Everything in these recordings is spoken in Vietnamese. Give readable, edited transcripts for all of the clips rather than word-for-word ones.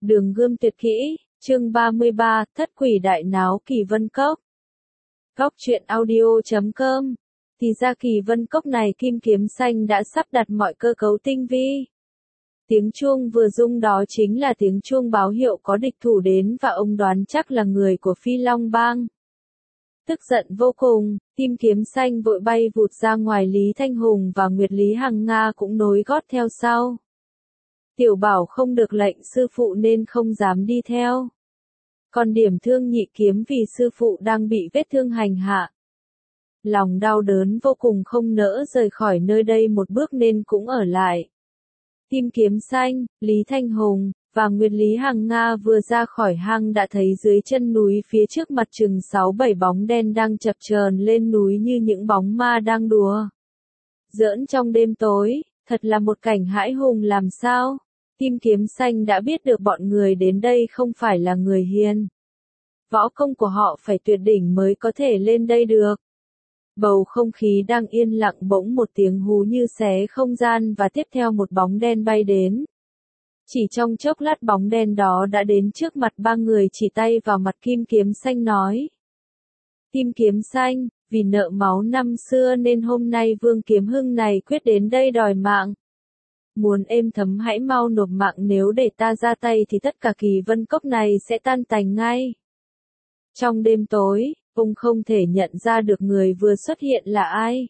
Đường Gươm tuyệt kỹ, chương 33, Thất quỷ đại náo Kỳ Vân Cốc. Cốc truyện audio.com. Thì ra Kỳ Vân Cốc này Kim Kiếm Xanh đã sắp đặt mọi cơ cấu tinh vi. Tiếng chuông vừa rung đó chính là tiếng chuông báo hiệu có địch thủ đến và ông đoán chắc là người của Phi Long Bang. Tức giận vô cùng, Kim Kiếm Xanh vội bay vụt ra ngoài, Lý Thanh Hùng và Nguyệt Lý Hằng Nga cũng nối gót theo sau. Tiểu Bảo không được lệnh sư phụ nên không dám đi theo. Còn Điểm Thương nhị kiếm vì sư phụ đang bị vết thương hành hạ. Lòng đau đớn vô cùng không nỡ rời khỏi nơi đây một bước nên cũng ở lại. Kim Kiếm Xanh, Lý Thanh Hùng và Nguyệt Lý Hằng Nga vừa ra khỏi hang đã thấy dưới chân núi phía trước mặt chừng 6-7 bóng đen đang chập chờn lên núi như những bóng ma đang đùa giỡn trong đêm tối, thật là một cảnh hãi hùng làm sao. Kim Kiếm Xanh đã biết được bọn người đến đây không phải là người hiền. Võ công của họ phải tuyệt đỉnh mới có thể lên đây được. Bầu không khí đang yên lặng bỗng một tiếng hú như xé không gian và tiếp theo một bóng đen bay đến. Chỉ trong chốc lát bóng đen đó đã đến trước mặt ba người, chỉ tay vào mặt Kim Kiếm Xanh nói. Kim Kiếm Xanh, vì nợ máu năm xưa nên hôm nay Vương Kiếm Hưng này quyết đến đây đòi mạng. Muốn êm thấm hãy mau nộp mạng, nếu để ta ra tay thì tất cả Kỳ Vân Cốc này sẽ tan tành ngay. Trong đêm tối, ông không thể nhận ra được người vừa xuất hiện là ai.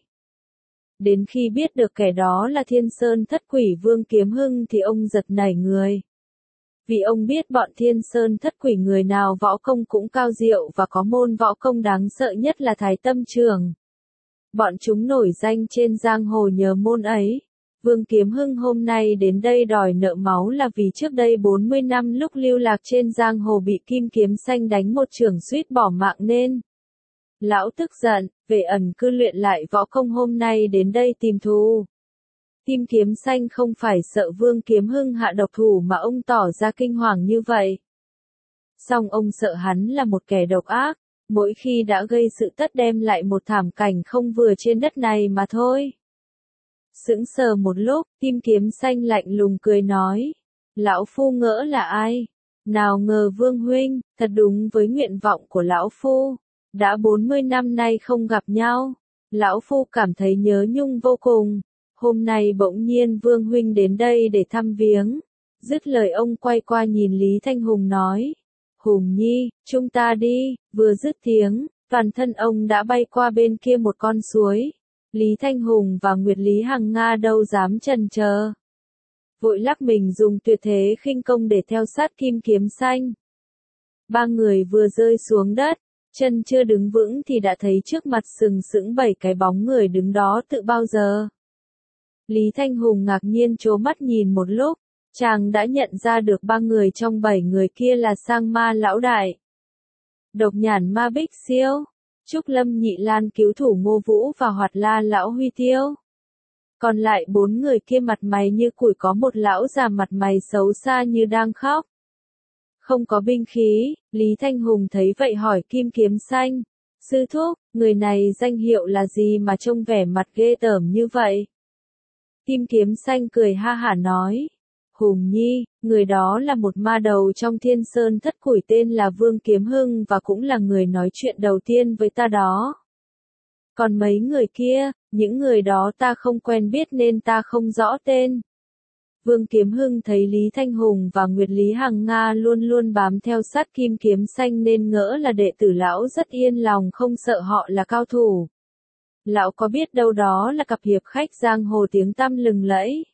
Đến khi biết được kẻ đó là Thiên Sơn Thất Quỷ Vương Kiếm Hưng thì ông giật nảy người. Vì ông biết bọn Thiên Sơn Thất Quỷ người nào võ công cũng cao diệu và có môn võ công đáng sợ nhất là Thái Tâm Trường. Bọn chúng nổi danh trên giang hồ nhờ môn ấy. Vương Kiếm Hưng hôm nay đến đây đòi nợ máu là vì trước đây 40 năm lúc lưu lạc trên giang hồ bị Kim Kiếm Xanh đánh một chưởng suýt bỏ mạng nên lão tức giận, về ẩn cư luyện lại võ công, hôm nay đến đây tìm thù. Kim Kiếm Xanh không phải sợ Vương Kiếm Hưng hạ độc thủ mà ông tỏ ra kinh hoàng như vậy. Song ông sợ hắn là một kẻ độc ác, mỗi khi đã gây sự tất đem lại một thảm cảnh không vừa trên đất này mà thôi. Sững sờ một lúc, Kim Kiếm Xanh lạnh lùng cười nói. Lão Phu ngỡ là ai? Nào ngờ Vương Huynh, thật đúng với nguyện vọng của Lão Phu. Đã 40 năm nay không gặp nhau. Lão Phu cảm thấy nhớ nhung vô cùng. Hôm nay bỗng nhiên Vương Huynh đến đây để thăm viếng. Dứt lời ông quay qua nhìn Lý Thanh Hùng nói. Hùng Nhi, chúng ta đi. Vừa dứt tiếng, toàn thân ông đã bay qua bên kia một con suối. Lý Thanh Hùng và Nguyệt Lý Hằng Nga đâu dám chần chờ. Vội lắc mình dùng tuyệt thế khinh công để theo sát Kim Kiếm Xanh. Ba người vừa rơi xuống đất, chân chưa đứng vững thì đã thấy trước mặt sừng sững 7 cái bóng người đứng đó tự bao giờ. Lý Thanh Hùng ngạc nhiên trố mắt nhìn một lúc, chàng đã nhận ra được ba người trong 7 người kia là Sang Ma Lão Đại, Độc Nhãn Ma Bích Siêu, Trúc Lâm Nhị Lan Cứu Thủ Ngô Vũ và Hoạt La Lão Huy Tiêu. Còn lại 4 người kia mặt mày như củi, có một lão già mặt mày xấu xa như đang khóc. Không có binh khí, Lý Thanh Hùng thấy vậy hỏi Kim Kiếm Xanh. Sư thúc, người này danh hiệu là gì mà trông vẻ mặt ghê tởm như vậy? Kim Kiếm Xanh cười ha hả nói. Hùng Nhi, người đó là một ma đầu trong Thiên Sơn Thất Quỷ tên là Vương Kiếm Hưng và cũng là người nói chuyện đầu tiên với ta đó. Còn mấy người kia, những người đó ta không quen biết nên ta không rõ tên. Vương Kiếm Hưng thấy Lý Thanh Hùng và Nguyệt Lý Hằng Nga luôn luôn bám theo sát Kim Kiếm Xanh nên ngỡ là đệ tử lão, rất yên lòng không sợ họ là cao thủ. Lão có biết đâu đó là cặp hiệp khách giang hồ tiếng tăm lừng lẫy.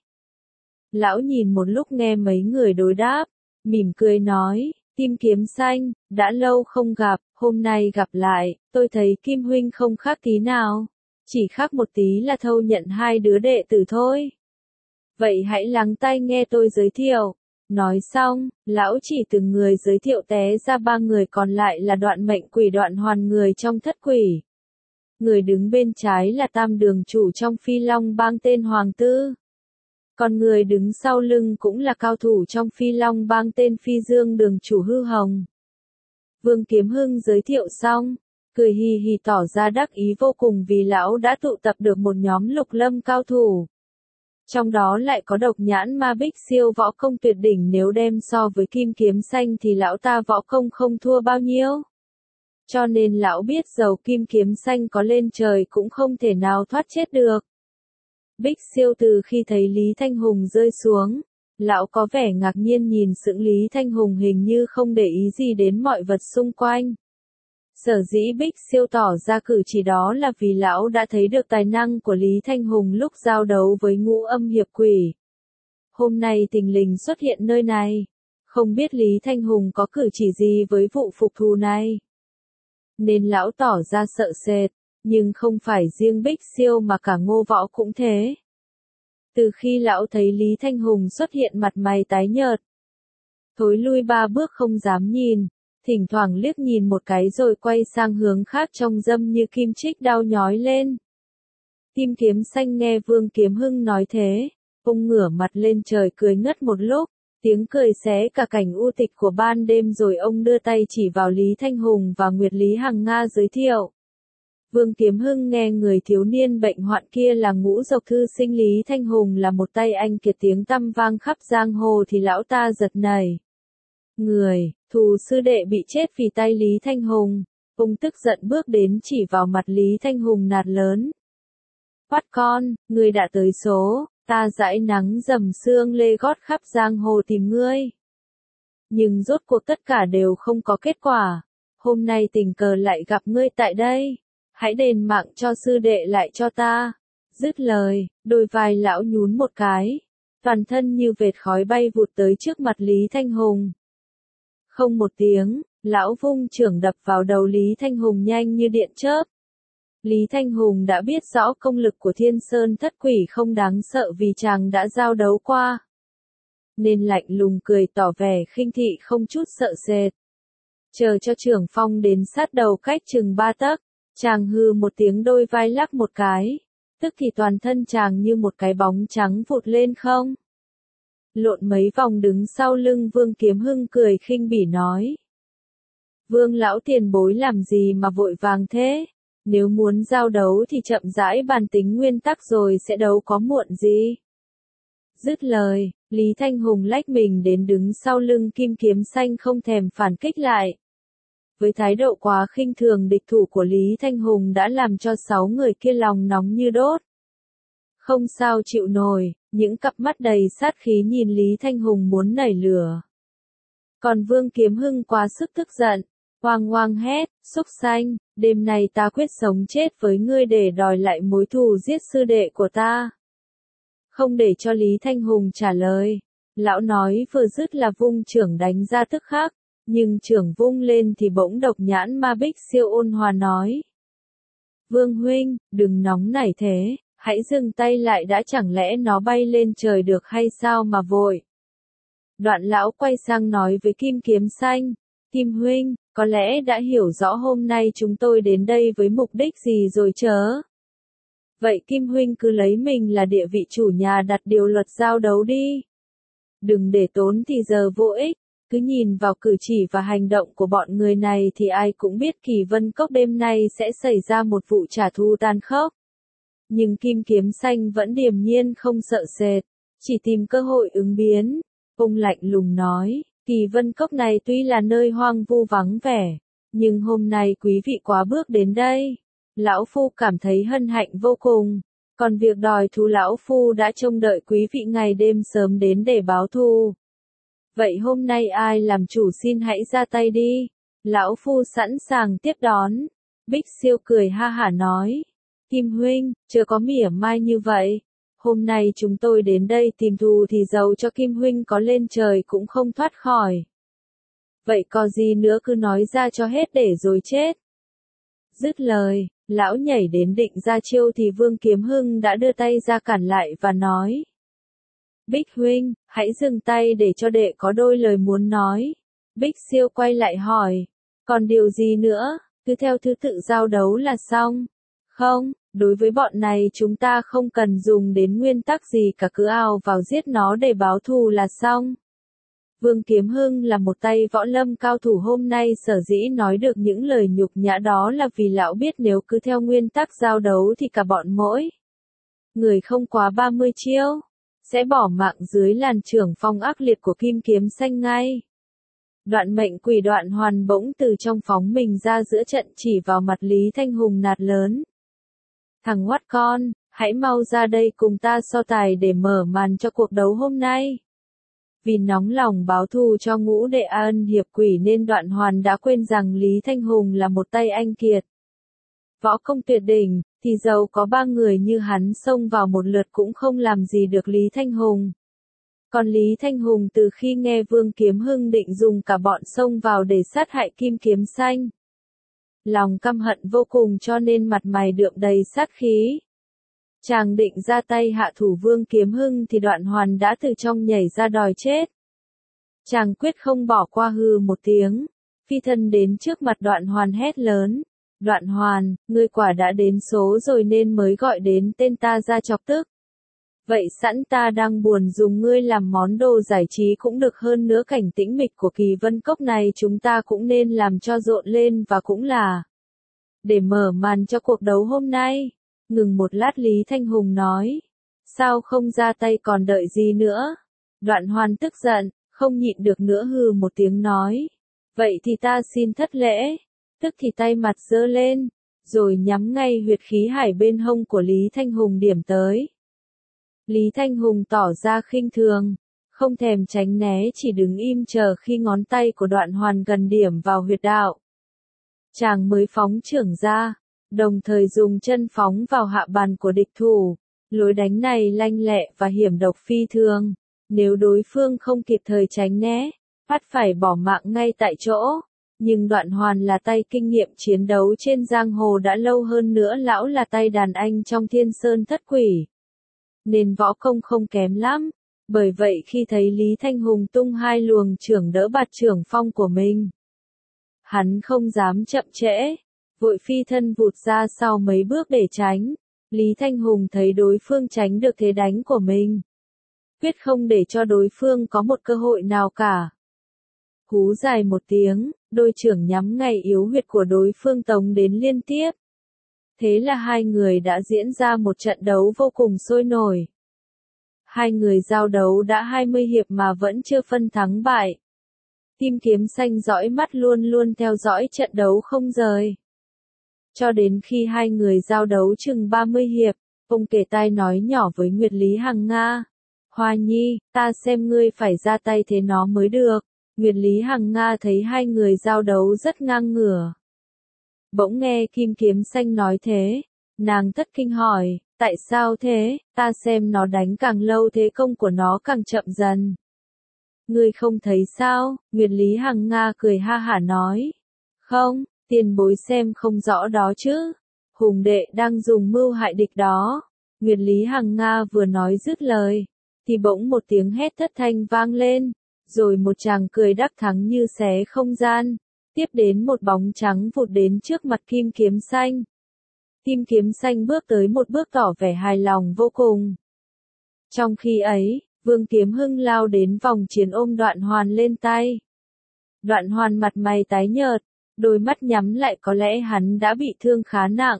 Lão nhìn một lúc nghe mấy người đối đáp, mỉm cười nói, Kim Kiếm Xanh, đã lâu không gặp, hôm nay gặp lại, tôi thấy Kim Huynh không khác tí nào. Chỉ khác một tí là thâu nhận 2 đứa đệ tử thôi. Vậy hãy lắng tai nghe tôi giới thiệu. Nói xong, lão chỉ từng người giới thiệu té ra 3 người còn lại là Đoạn Mệnh Quỷ, Đoạn Hoàn người trong Thất Quỷ. Người đứng bên trái là Tam Đường Chủ trong Phi Long Bang tên Hoàng Tư. Còn người đứng sau lưng cũng là cao thủ trong Phi Long Bang tên Phi Dương Đường Chủ Hư Hồng. Vương Kiếm Hưng giới thiệu xong, cười hì hì tỏ ra đắc ý vô cùng vì lão đã tụ tập được một nhóm lục lâm cao thủ. Trong đó lại có độc nhãn ma bích siêu võ công tuyệt đỉnh, nếu đem so với kim kiếm xanh thì lão ta võ công không thua bao nhiêu. Cho nên lão biết dầu kim kiếm xanh có lên trời cũng không thể nào thoát chết được. Bích siêu từ khi thấy Lý Thanh Hùng rơi xuống, lão có vẻ ngạc nhiên nhìn sững Lý Thanh Hùng, hình như không để ý gì đến mọi vật xung quanh. Sở dĩ Bích siêu tỏ ra cử chỉ đó là vì lão đã thấy được tài năng của Lý Thanh Hùng lúc giao đấu với Ngũ Âm Hiệp Quỷ. Hôm nay tình lình xuất hiện nơi này, không biết Lý Thanh Hùng có cử chỉ gì với vụ phục thù này. Nên lão tỏ ra sợ sệt, nhưng không phải riêng Bích siêu mà cả Ngô Võ cũng thế. Từ khi lão thấy Lý Thanh Hùng xuất hiện, mặt mày tái nhợt, thối lui 3 bước không dám nhìn, thỉnh thoảng liếc nhìn một cái rồi quay sang hướng khác, trông dâm như kim chích đau nhói lên. Kim kiếm xanh nghe Vương Kiếm Hưng nói thế, ông ngửa mặt lên trời cười ngất một lúc, tiếng cười xé cả cảnh u tịch của ban đêm, rồi ông đưa tay chỉ vào Lý Thanh Hùng và Nguyệt Lý Hằng Nga giới thiệu. Vương Kiếm Hưng nghe người thiếu niên bệnh hoạn kia là Ngũ Dộc thư sinh Lý Thanh Hùng là một tay anh kiệt tiếng tăm vang khắp giang hồ thì lão ta giật nảy người, thù sư đệ bị chết vì tay Lý Thanh Hùng. Ông tức giận bước đến chỉ vào mặt Lý Thanh Hùng nạt lớn. Bắt con, ngươi đã tới số, ta dãi nắng dầm sương lê gót khắp giang hồ tìm ngươi. Nhưng rốt cuộc tất cả đều không có kết quả. Hôm nay tình cờ lại gặp ngươi tại đây. Hãy đền mạng cho sư đệ lại cho ta. Dứt lời, đôi vai lão nhún một cái. Toàn thân như vệt khói bay vụt tới trước mặt Lý Thanh Hùng. Không một tiếng, lão vung chưởng đập vào đầu Lý Thanh Hùng nhanh như điện chớp. Lý Thanh Hùng đã biết rõ công lực của Thiên Sơn Thất Quỷ không đáng sợ vì chàng đã giao đấu qua. Nên lạnh lùng cười tỏ vẻ khinh thị không chút sợ sệt. Chờ cho trưởng phong đến sát đầu cách chừng 3 tấc, chàng hừ một tiếng, đôi vai lắc một cái. Tức thì toàn thân chàng như một cái bóng trắng vụt lên không. Lộn mấy vòng đứng sau lưng Vương Kiếm Hưng cười khinh bỉ nói. Vương lão tiền bối làm gì mà vội vàng thế? Nếu muốn giao đấu thì chậm rãi bàn tính nguyên tắc rồi sẽ đấu, có muộn gì. Dứt lời, Lý Thanh Hùng lách mình đến đứng sau lưng kim kiếm xanh, không thèm phản kích lại. Với thái độ quá khinh thường địch thủ của Lý Thanh Hùng đã làm cho 6 người kia lòng nóng như đốt. Không sao chịu nổi, những cặp mắt đầy sát khí nhìn Lý Thanh Hùng muốn nảy lửa. Còn Vương Kiếm Hưng quá sức tức giận, hoang hoang hét, xúc xanh, đêm nay ta quyết sống chết với ngươi để đòi lại mối thù giết sư đệ của ta. Không để cho Lý Thanh Hùng trả lời, lão nói vừa dứt là vung chưởng đánh ra tức khắc, nhưng chưởng vung lên thì bỗng độc nhãn ma bích siêu ôn hòa nói. Vương huynh, đừng nóng nảy thế, hãy dừng tay lại đã, chẳng lẽ nó bay lên trời được hay sao mà vội. Đoạn lão quay sang nói với Kim Kiếm Xanh, Kim huynh, có lẽ đã hiểu rõ hôm nay chúng tôi đến đây với mục đích gì rồi chớ. Vậy Kim huynh cứ lấy mình là địa vị chủ nhà đặt điều luật giao đấu đi. Đừng để tốn thì giờ vô ích, cứ nhìn vào cử chỉ và hành động của bọn người này thì ai cũng biết Kỳ Vân Cốc đêm nay sẽ xảy ra một vụ trả thù tàn khốc. Nhưng Kim Kiếm Xanh vẫn điềm nhiên không sợ sệt, chỉ tìm cơ hội ứng biến. Ông lạnh lùng nói, Kỳ Vân Cốc này tuy là nơi hoang vu vắng vẻ, nhưng hôm nay quý vị quá bước đến đây. Lão Phu cảm thấy hân hạnh vô cùng, còn việc đòi thù Lão Phu đã trông đợi quý vị ngày đêm sớm đến để báo thù. Vậy hôm nay ai làm chủ xin hãy ra tay đi, Lão Phu sẵn sàng tiếp đón. Bích Siêu cười ha hả nói, Kim huynh, chưa có mỉa mai như vậy. Hôm nay chúng tôi đến đây tìm thù thì dầu cho Kim huynh có lên trời cũng không thoát khỏi. Vậy có gì nữa cứ nói ra cho hết để rồi chết. Dứt lời, lão nhảy đến định ra chiêu thì Vương Kiếm Hưng đã đưa tay ra cản lại và nói. Bích huynh, hãy dừng tay để cho đệ có đôi lời muốn nói. Bích Siêu quay lại hỏi, còn điều gì nữa, cứ theo thứ tự giao đấu là xong. Không, đối với bọn này chúng ta không cần dùng đến nguyên tắc gì cả, cứ ào vào giết nó để báo thù là xong. Vương Kiếm Hưng là một tay võ lâm cao thủ, hôm nay sở dĩ nói được những lời nhục nhã đó là vì lão biết nếu cứ theo nguyên tắc giao đấu thì cả bọn mỗi người không quá 30 chiêu, sẽ bỏ mạng dưới làn chưởng phong ác liệt của kim kiếm xanh ngay. Đoạn mệnh quỷ Đoạn Hoàn bỗng từ trong phóng mình ra giữa trận chỉ vào mặt Lý Thanh Hùng nạt lớn. Thằng oát con, hãy mau ra đây cùng ta so tài để mở màn cho cuộc đấu hôm nay. Vì nóng lòng báo thù cho ngũ đệ ân hiệp quỷ nên Đoạn Hoàn đã quên rằng Lý Thanh Hùng là một tay anh kiệt. Võ công tuyệt đỉnh, thì dầu có 3 người như hắn xông vào một lượt cũng không làm gì được Lý Thanh Hùng. Còn Lý Thanh Hùng từ khi nghe Vương Kiếm Hưng định dùng cả bọn xông vào để sát hại Kim Kiếm Xanh. Lòng căm hận vô cùng cho nên mặt mày đượm đầy sát khí. Chàng định ra tay hạ thủ Vương Kiếm Hưng thì Đoạn Hoàn đã từ trong nhảy ra đòi chết. Chàng quyết không bỏ qua, hừ một tiếng, phi thân đến trước mặt Đoạn Hoàn hét lớn. Đoạn Hoàn, ngươi quả đã đến số rồi nên mới gọi đến tên ta ra chọc tức. Vậy sẵn ta đang buồn dùng ngươi làm món đồ giải trí cũng được, hơn nữa cảnh tĩnh mịch của Kỳ Vân Cốc này chúng ta cũng nên làm cho rộn lên và cũng là để mở màn cho cuộc đấu hôm nay. Ngừng một lát Lý Thanh Hùng nói. Sao không ra tay còn đợi gì nữa? Đoạn Hoàn tức giận, không nhịn được nữa hừ một tiếng nói. Vậy thì ta xin thất lễ. Tức thì tay mặt giơ lên, rồi nhắm ngay huyệt khí hải bên hông của Lý Thanh Hùng điểm tới. Lý Thanh Hùng tỏ ra khinh thường, không thèm tránh né, chỉ đứng im chờ khi ngón tay của Đoạn Hoàn gần điểm vào huyệt đạo. Chàng mới phóng chưởng ra, đồng thời dùng chân phóng vào hạ bàn của địch thủ. Lối đánh này lanh lẹ và hiểm độc phi thường, nếu đối phương không kịp thời tránh né, ắt phải bỏ mạng ngay tại chỗ. Nhưng Đoạn Hoàn là tay kinh nghiệm chiến đấu trên giang hồ đã lâu, hơn nữa lão là tay đàn anh trong Thiên Sơn Thất Quỷ, nên võ công không kém lắm. Bởi vậy khi thấy Lý Thanh Hùng tung 2 luồng chưởng đỡ bạt chưởng phong của mình, hắn không dám chậm trễ, vội phi thân vụt ra sau mấy bước để tránh. Lý Thanh Hùng thấy đối phương tránh được thế đánh của mình, quyết không để cho đối phương có một cơ hội nào cả. Hú dài một tiếng, đôi chưởng nhắm ngay yếu huyệt của đối phương tống đến liên tiếp. Thế là hai người đã diễn ra một trận đấu vô cùng sôi nổi. Hai người giao đấu đã 20 hiệp mà vẫn chưa phân thắng bại. Kim Kiếm Xanh dõi mắt luôn luôn theo dõi trận đấu không rời. Cho đến khi hai người giao đấu chừng 30 hiệp, ông kể tai nói nhỏ với Nguyệt Lý Hằng Nga. Hoa Nhi, ta xem ngươi phải ra tay thế nó mới được. Nguyệt Lý Hằng Nga thấy hai người giao đấu rất ngang ngửa. Bỗng nghe Kim Kiếm Xanh nói thế, nàng thất kinh hỏi, tại sao thế, ta xem nó đánh càng lâu thế công của nó càng chậm dần. Ngươi không thấy sao? Nguyệt Lý Hằng Nga cười ha hả nói. Không, tiền bối xem không rõ đó chứ. Hùng đệ đang dùng mưu hại địch đó. Nguyệt Lý Hằng Nga vừa nói dứt lời, thì bỗng một tiếng hét thất thanh vang lên. Rồi một chàng cười đắc thắng như xé không gian, tiếp đến một bóng trắng vụt đến trước mặt Kim Kiếm Xanh. Kim Kiếm Xanh bước tới một bước tỏ vẻ hài lòng vô cùng. Trong khi ấy, Vương Kiếm Hưng lao đến vòng chiến ôm Đoạn Hoàn lên tay. Đoạn Hoàn mặt mày tái nhợt, đôi mắt nhắm lại, có lẽ hắn đã bị thương khá nặng.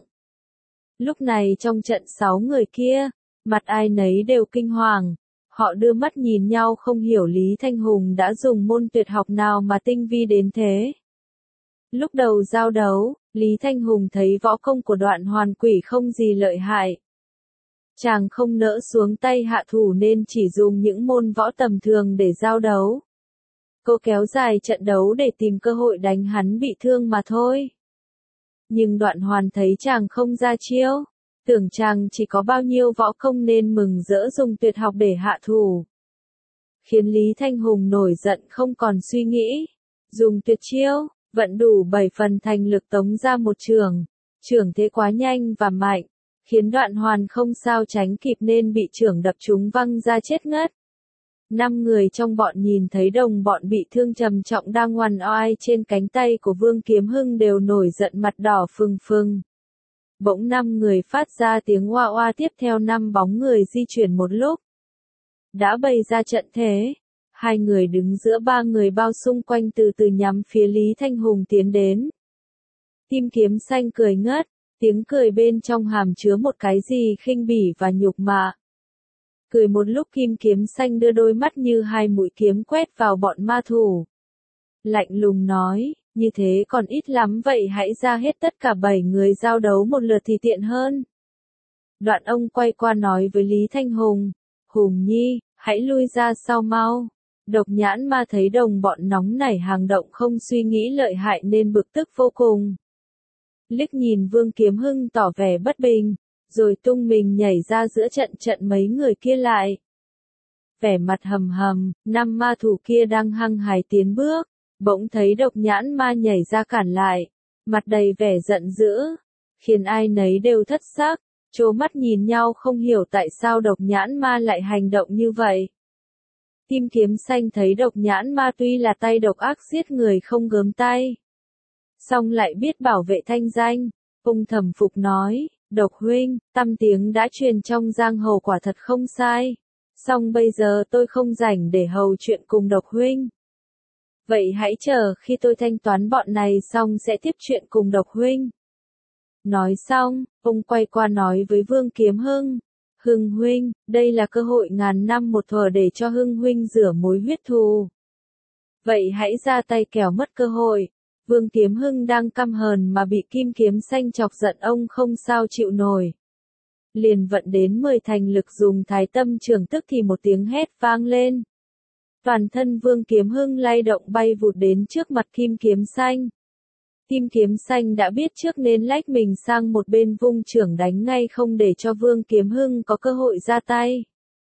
Lúc này trong trận 6 người kia, mặt ai nấy đều kinh hoàng. Họ đưa mắt nhìn nhau không hiểu Lý Thanh Hùng đã dùng môn tuyệt học nào mà tinh vi đến thế. Lúc đầu giao đấu, Lý Thanh Hùng thấy võ công của Đoạn Hoàn quỷ không gì lợi hại. Chàng không nỡ xuống tay hạ thủ nên chỉ dùng những môn võ tầm thường để giao đấu. Cô kéo dài trận đấu để tìm cơ hội đánh hắn bị thương mà thôi. Nhưng Đoạn Hoàn thấy chàng không ra chiêu, tưởng chàng chỉ có bao nhiêu võ công nên mừng rỡ dùng tuyệt học để hạ thủ. Khiến Lý Thanh Hùng nổi giận không còn suy nghĩ, dùng tuyệt chiêu, vận đủ 7 phần thành lực tống ra một chưởng. Chưởng thế quá nhanh và mạnh, khiến Đoạn Hoàn không sao tránh kịp nên bị chưởng đập trúng văng ra chết ngất. 5 người trong bọn nhìn thấy đồng bọn bị thương trầm trọng đang oằn oai trên cánh tay của Vương Kiếm Hưng đều nổi giận mặt đỏ phừng phừng. Bỗng 5 người phát ra tiếng oa oa, tiếp theo 5 bóng người di chuyển một lúc. Đã bày ra trận thế, 2 người đứng giữa 3 người bao xung quanh từ từ nhắm phía Lý Thanh Hùng tiến đến. Kim Kiếm Xanh cười ngất, tiếng cười bên trong hàm chứa một cái gì khinh bỉ và nhục mạ. Cười một lúc Kim Kiếm Xanh đưa đôi mắt như hai mũi kiếm quét vào bọn ma thủ. Lạnh lùng nói, như thế còn ít lắm vậy hãy ra hết tất cả 7 người giao đấu một lượt thì tiện hơn. Đoạn ông quay qua nói với Lý Thanh Hùng, Hùng Nhi, hãy lui ra sau mau. Độc Nhãn Ma thấy đồng bọn nóng nảy hành động không suy nghĩ lợi hại nên bực tức vô cùng. Liếc nhìn Vương Kiếm Hưng tỏ vẻ bất bình, rồi tung mình nhảy ra giữa trận mấy người kia lại. Vẻ mặt hầm hầm, 5 ma thủ kia đang hăng hái tiến bước, bỗng thấy Độc Nhãn Ma nhảy ra cản lại, mặt đầy vẻ giận dữ, khiến ai nấy đều thất sắc, trố mắt nhìn nhau không hiểu tại sao Độc Nhãn Ma lại hành động như vậy. Kim Kiếm Xanh thấy Độc Nhãn Ma tuy là tay độc ác giết người không gớm tay, song lại biết bảo vệ thanh danh, ông thầm phục nói, Độc huynh, tăm tiếng đã truyền trong giang hồ quả thật không sai, song bây giờ tôi không rảnh để hầu chuyện cùng Độc huynh. Vậy hãy chờ khi tôi thanh toán bọn này xong sẽ tiếp chuyện cùng Độc huynh. Nói xong, ông quay qua nói với Vương Kiếm Hưng, Hưng huynh, đây là cơ hội ngàn năm một thuở để cho Hưng huynh rửa mối huyết thù. Vậy hãy ra tay kẻo mất cơ hội. Vương Kiếm Hưng đang căm hờn mà bị Kim Kiếm Xanh chọc giận ông không sao chịu nổi. Liền vận đến 10 thành lực dùng Thái Tâm Trường tức thì một tiếng hét vang lên. Toàn thân Vương Kiếm Hưng lay động bay vụt đến trước mặt Kim Kiếm Xanh. Kim Kiếm Xanh đã biết trước nên lách mình sang một bên vung chưởng đánh ngay không để cho Vương Kiếm Hưng có cơ hội ra tay.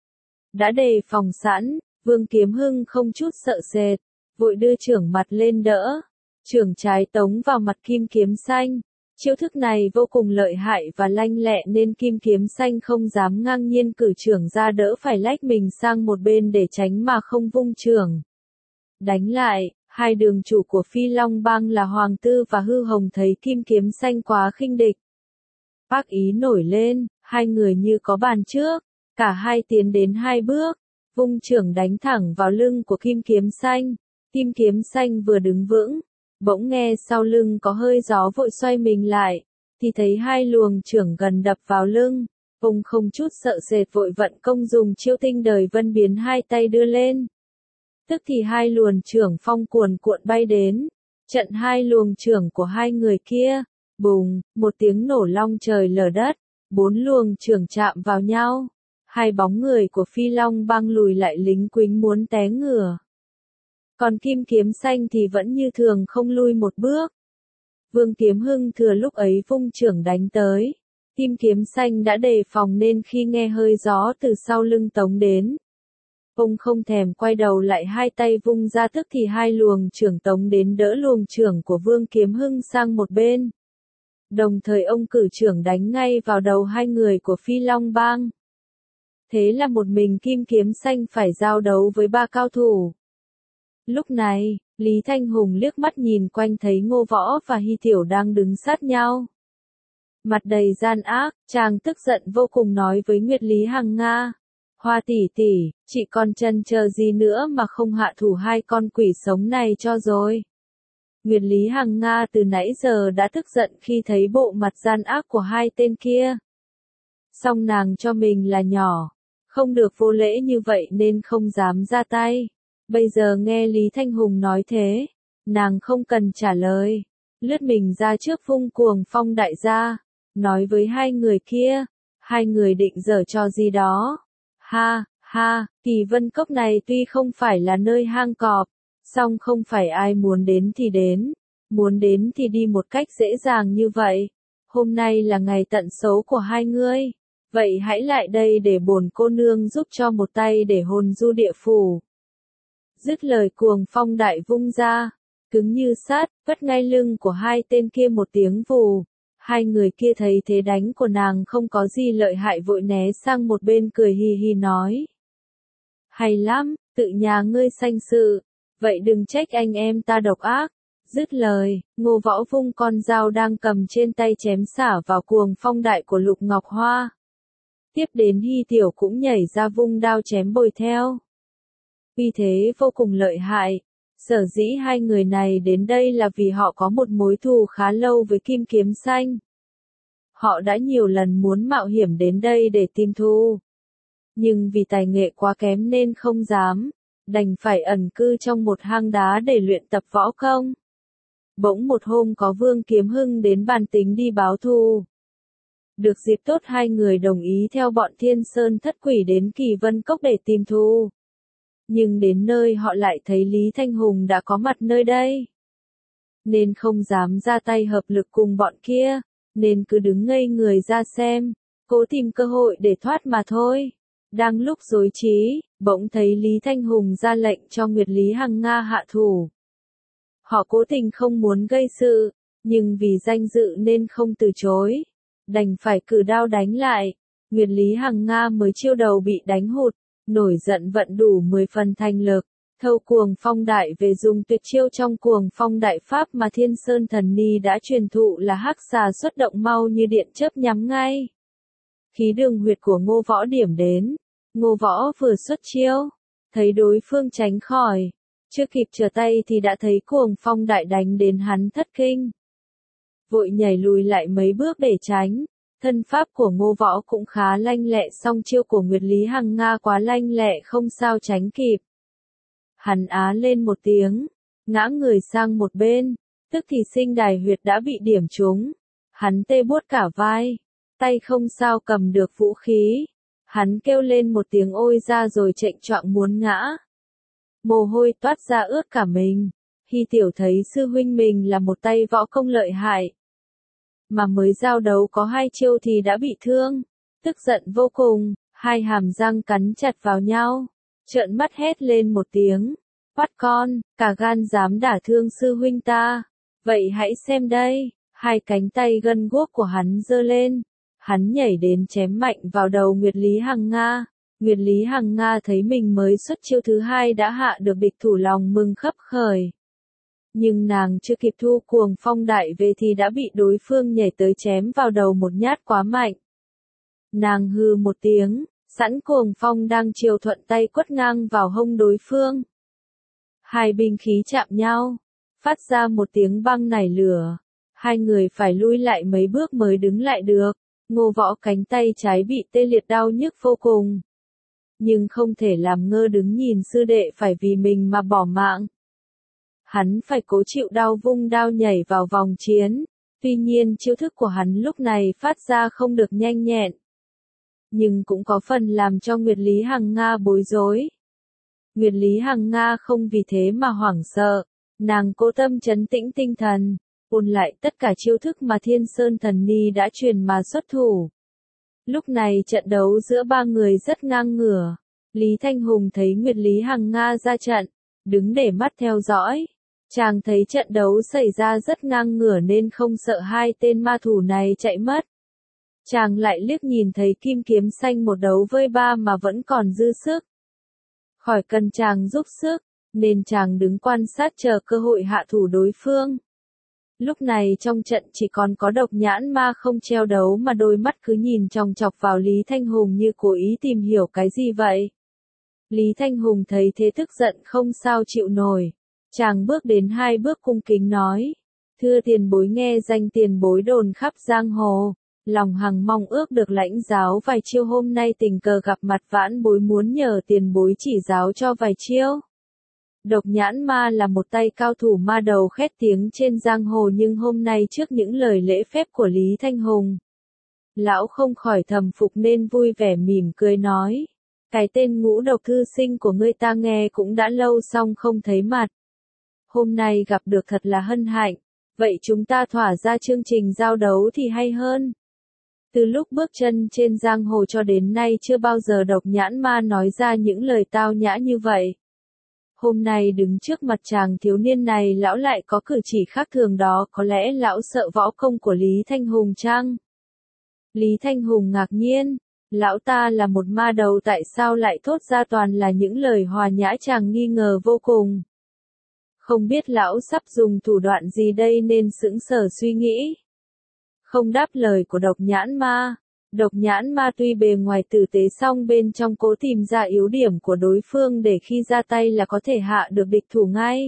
Đã đề phòng sẵn, Vương Kiếm Hưng không chút sợ sệt, vội đưa chưởng mặt lên đỡ. Chưởng trái tống vào mặt Kim Kiếm Xanh. Chiêu thức này vô cùng lợi hại và lanh lẹ nên Kim Kiếm Xanh không dám ngang nhiên cử chưởng ra đỡ phải lách mình sang một bên để tránh mà không vung chưởng. Đánh lại, hai đường chủ của Phi Long Bang là Hoàng Tư và Hư Hồng thấy Kim Kiếm Xanh quá khinh địch. Ác ý nổi lên, hai người như có bàn trước, cả hai tiến đến hai bước, vung chưởng đánh thẳng vào lưng của Kim Kiếm Xanh. Kim Kiếm Xanh vừa đứng vững, bỗng nghe sau lưng có hơi gió vội xoay mình lại, thì thấy hai luồng chưởng gần đập vào lưng, ông không chút sợ sệt vội vận công dùng chiêu tinh đời vân biến hai tay đưa lên. Tức thì hai luồng chưởng phong cuồn cuộn bay đến, trận hai luồng chưởng của hai người kia, bùng, một tiếng nổ long trời lở đất, 4 luồng chưởng chạm vào nhau, hai bóng người của Phi Long Bang lùi lại lính quính muốn té ngửa. Còn Kim Kiếm Xanh thì vẫn như thường không lui một bước. Vương Kiếm Hưng thừa lúc ấy vung chưởng đánh tới. Kim Kiếm Xanh đã đề phòng nên khi nghe hơi gió từ sau lưng tống đến, ông không thèm quay đầu lại hai tay vung ra tức thì hai luồng chưởng tống đến đỡ luồng chưởng của Vương Kiếm Hưng sang một bên. Đồng thời ông cử chưởng đánh ngay vào đầu hai người của Phi Long Bang. Thế là một mình Kim Kiếm Xanh phải giao đấu với 3 cao thủ. Lúc này, Lý Thanh Hùng liếc mắt nhìn quanh thấy Ngô Võ và Hy Tiểu đang đứng sát nhau. Mặt đầy gian ác, chàng tức giận vô cùng nói với Nguyệt Lý Hằng Nga. Hoa tỷ tỷ, chị còn chần chờ gì nữa mà không hạ thủ hai con quỷ sống này cho rồi. Nguyệt Lý Hằng Nga từ nãy giờ đã tức giận khi thấy bộ mặt gian ác của hai tên kia. Song nàng cho mình là nhỏ, không được vô lễ như vậy nên không dám ra tay. Bây giờ nghe Lý Thanh Hùng nói thế, nàng không cần trả lời, lướt mình ra trước vung cuồng phong đại gia, nói với hai người kia, hai người định giở trò gì đó. Ha, ha, Kỳ Vân Cốc này tuy không phải là nơi hang cọp, song không phải ai muốn đến thì đi một cách dễ dàng như vậy. Hôm nay là ngày tận số của hai ngươi, vậy hãy lại đây để bổn cô nương giúp cho một tay để hồn du địa phủ. Dứt lời cuồng phong đại vung ra, cứng như sắt, vất ngay lưng của hai tên kia một tiếng vù. Hai người kia thấy thế đánh của nàng không có gì lợi hại vội né sang một bên cười hì hì nói. Hay lắm, tự nhà ngươi sanh sự, vậy đừng trách anh em ta độc ác. Dứt lời, Ngô Võ vung con dao đang cầm trên tay chém xả vào cuồng phong đại của Lục Ngọc Hoa. Tiếp đến Hy Tiểu cũng nhảy ra vung đao chém bồi theo. Vì thế vô cùng lợi hại. Sở dĩ hai người này đến đây là vì họ có một mối thù khá lâu với Kim Kiếm Xanh. Họ đã nhiều lần muốn mạo hiểm đến đây để tìm thù. nhưng vì tài nghệ quá kém nên không dám, đành phải ẩn cư trong một hang đá để luyện tập võ công. Bỗng một hôm có Vương Kiếm Hưng đến bàn tính đi báo thù. Được dịp tốt hai người đồng ý theo bọn Thiên Sơn Thất Quỷ đến Kỳ Vân Cốc để tìm thù. Nhưng đến nơi họ lại thấy Lý Thanh Hùng đã có mặt nơi đây. Nên không dám ra tay hợp lực cùng bọn kia, nên cứ đứng ngây người ra xem, cố tìm cơ hội để thoát mà thôi. Đang lúc rối trí, bỗng thấy Lý Thanh Hùng ra lệnh cho Nguyệt Lý Hằng Nga hạ thủ. Họ cố tình không muốn gây sự, nhưng vì danh dự nên không từ chối, đành phải cử đao đánh lại. Nguyệt Lý Hằng Nga mới chiêu đầu bị đánh hụt, nổi giận vận đủ 10 phần thành lực, thâu Cuồng Phong Đại về dùng tuyệt chiêu trong Cuồng Phong Đại Pháp mà Thiên Sơn Thần Ni đã truyền thụ là hắc xà xuất động mau như điện chớp nhắm ngay. Khí đường huyệt của Ngô Võ điểm đến, Ngô Võ vừa xuất chiêu, thấy đối phương tránh khỏi, chưa kịp trở tay thì đã thấy Cuồng Phong Đại đánh đến hắn thất kinh. Vội nhảy lùi lại mấy bước để tránh, thân pháp của Ngô Võ cũng khá lanh lẹ, song chiêu của Nguyệt Lý Hằng Nga quá lanh lẹ không sao tránh kịp. Hắn á lên một tiếng, ngã người sang một bên, tức thì sinh đài huyệt đã bị điểm trúng. Hắn tê buốt cả vai, tay không sao cầm được vũ khí. Hắn kêu lên một tiếng ôi ra rồi chệch choạng muốn ngã. Mồ hôi toát ra ướt cả mình. Hy Tiểu thấy sư huynh mình là một tay võ công lợi hại, mà mới giao đấu có 2 chiêu thì đã bị thương. Tức giận vô cùng, hai hàm răng cắn chặt vào nhau, trợn mắt hét lên một tiếng. Bắt con, cả gan dám đả thương sư huynh ta. Vậy hãy xem đây, hai cánh tay gân guốc của hắn giơ lên. Hắn nhảy đến chém mạnh vào đầu Nguyệt Lý Hằng Nga. Nguyệt Lý Hằng Nga thấy mình mới xuất chiêu thứ 2 đã hạ được địch thủ, lòng mừng khấp khởi. Nhưng nàng chưa kịp thu Cuồng Phong Đại về thì đã bị đối phương nhảy tới chém vào đầu một nhát quá mạnh. Nàng hừ một tiếng, sẵn Cuồng Phong đang chiều thuận tay quất ngang vào hông đối phương. Hai binh khí chạm nhau, phát ra một tiếng băng nảy lửa. Hai người phải lui lại mấy bước mới đứng lại được. Ngô Võ cánh tay trái bị tê liệt đau nhức vô cùng. Nhưng không thể làm ngơ đứng nhìn sư đệ phải vì mình mà bỏ mạng. Hắn phải cố chịu đau vung đao nhảy vào vòng chiến. Tuy nhiên chiêu thức của hắn lúc này phát ra không được nhanh nhẹn, nhưng cũng có phần làm cho Nguyệt Lý Hằng Nga bối rối. Nguyệt Lý Hằng Nga không vì thế mà hoảng sợ, nàng cố tâm trấn tĩnh tinh thần, ôn lại tất cả chiêu thức mà Thiên Sơn Thần Ni đã truyền mà xuất thủ. Lúc này trận đấu giữa ba người rất ngang ngửa. Lý Thanh Hùng thấy Nguyệt Lý Hằng Nga ra trận, đứng để mắt theo dõi. Chàng thấy trận đấu xảy ra rất ngang ngửa nên không sợ hai tên ma thủ này chạy mất. Chàng lại liếc nhìn thấy Kim Kiếm Xanh một đấu với ba mà vẫn còn dư sức. Khỏi cần chàng giúp sức, nên chàng đứng quan sát chờ cơ hội hạ thủ đối phương. Lúc này trong trận chỉ còn có Độc Nhãn Ma không treo đấu mà đôi mắt cứ nhìn chòng chọc vào Lý Thanh Hùng như cố ý tìm hiểu cái gì vậy. Lý Thanh Hùng thấy thế tức giận không sao chịu nổi. Chàng bước đến 2 bước cung kính nói. Thưa tiền bối, nghe danh tiền bối đồn khắp giang hồ. Lòng hằng mong ước được lãnh giáo vài chiêu, hôm nay tình cờ gặp mặt vãn bối muốn nhờ tiền bối chỉ giáo cho vài chiêu. Độc Nhãn Ma là một tay cao thủ ma đầu khét tiếng trên giang hồ, nhưng hôm nay trước những lời lễ phép của Lý Thanh Hùng, lão không khỏi thầm phục nên vui vẻ mỉm cười nói. Cái tên Ngũ Độc thư sinh của ngươi ta nghe cũng đã lâu song không thấy mặt. Hôm nay gặp được thật là hân hạnh, vậy chúng ta thỏa ra chương trình giao đấu thì hay hơn. Từ lúc bước chân trên giang hồ cho đến nay chưa bao giờ Độc Nhãn Ma nói ra những lời tao nhã như vậy. Hôm nay đứng trước mặt chàng thiếu niên này lão lại có cử chỉ khác thường đó, có lẽ lão sợ võ công của Lý Thanh Hùng chăng? Lý Thanh Hùng ngạc nhiên, lão ta là một ma đầu tại sao lại thốt ra toàn là những lời hòa nhã, chàng nghi ngờ vô cùng. Không biết lão sắp dùng thủ đoạn gì đây nên sững sờ suy nghĩ. Không đáp lời của Độc Nhãn Ma. Độc Nhãn Ma tuy bề ngoài tử tế song bên trong cố tìm ra yếu điểm của đối phương để khi ra tay là có thể hạ được địch thủ ngay.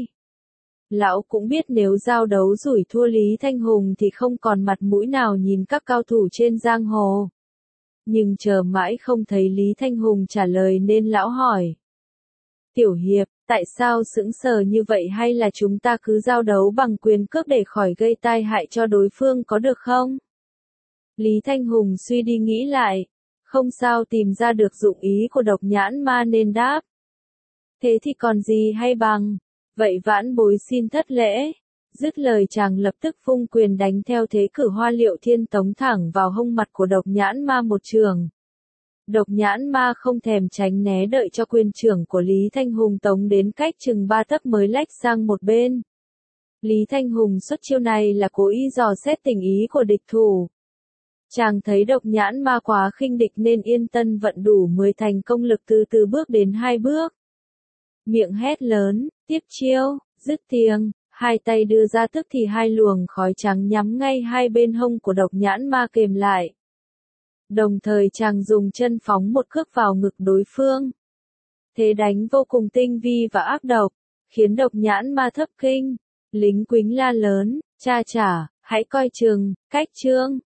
Lão cũng biết nếu giao đấu rủi thua Lý Thanh Hùng thì không còn mặt mũi nào nhìn các cao thủ trên giang hồ. Nhưng chờ mãi không thấy Lý Thanh Hùng trả lời nên lão hỏi. Tiểu hiệp, tại sao sững sờ như vậy, hay là chúng ta cứ giao đấu bằng quyền cước để khỏi gây tai hại cho đối phương có được không? Lý Thanh Hùng suy đi nghĩ lại, không sao tìm ra được dụng ý của Độc Nhãn Ma nên đáp. Thế thì còn gì hay bằng, vậy vãn bối xin thất lễ. Dứt lời chàng lập tức vung quyền đánh theo thế cử Hoa Liệu Thiên tống thẳng vào hông mặt của Độc Nhãn Ma một trường. Độc Nhãn Ma không thèm tránh né, đợi cho quyền trưởng của Lý Thanh Hùng tống đến cách chừng 3 tấc mới lách sang một bên. Lý Thanh Hùng xuất chiêu này là cố ý dò xét tình ý của địch thủ. Chàng thấy Độc Nhãn Ma quá khinh địch nên yên tâm vận đủ 10 thành công lực, từ từ bước đến 2 bước. Miệng hét lớn, tiếp chiêu, dứt tiếng, hai tay đưa ra tức thì hai luồng khói trắng nhắm ngay hai bên hông của Độc Nhãn Ma kềm lại. Đồng thời chàng dùng chân phóng một cước vào ngực đối phương. Thế đánh vô cùng tinh vi và ác độc, khiến Độc Nhãn Ma thất kinh. Lính quính la lớn, cha chả, hãy coi chừng, cách trương.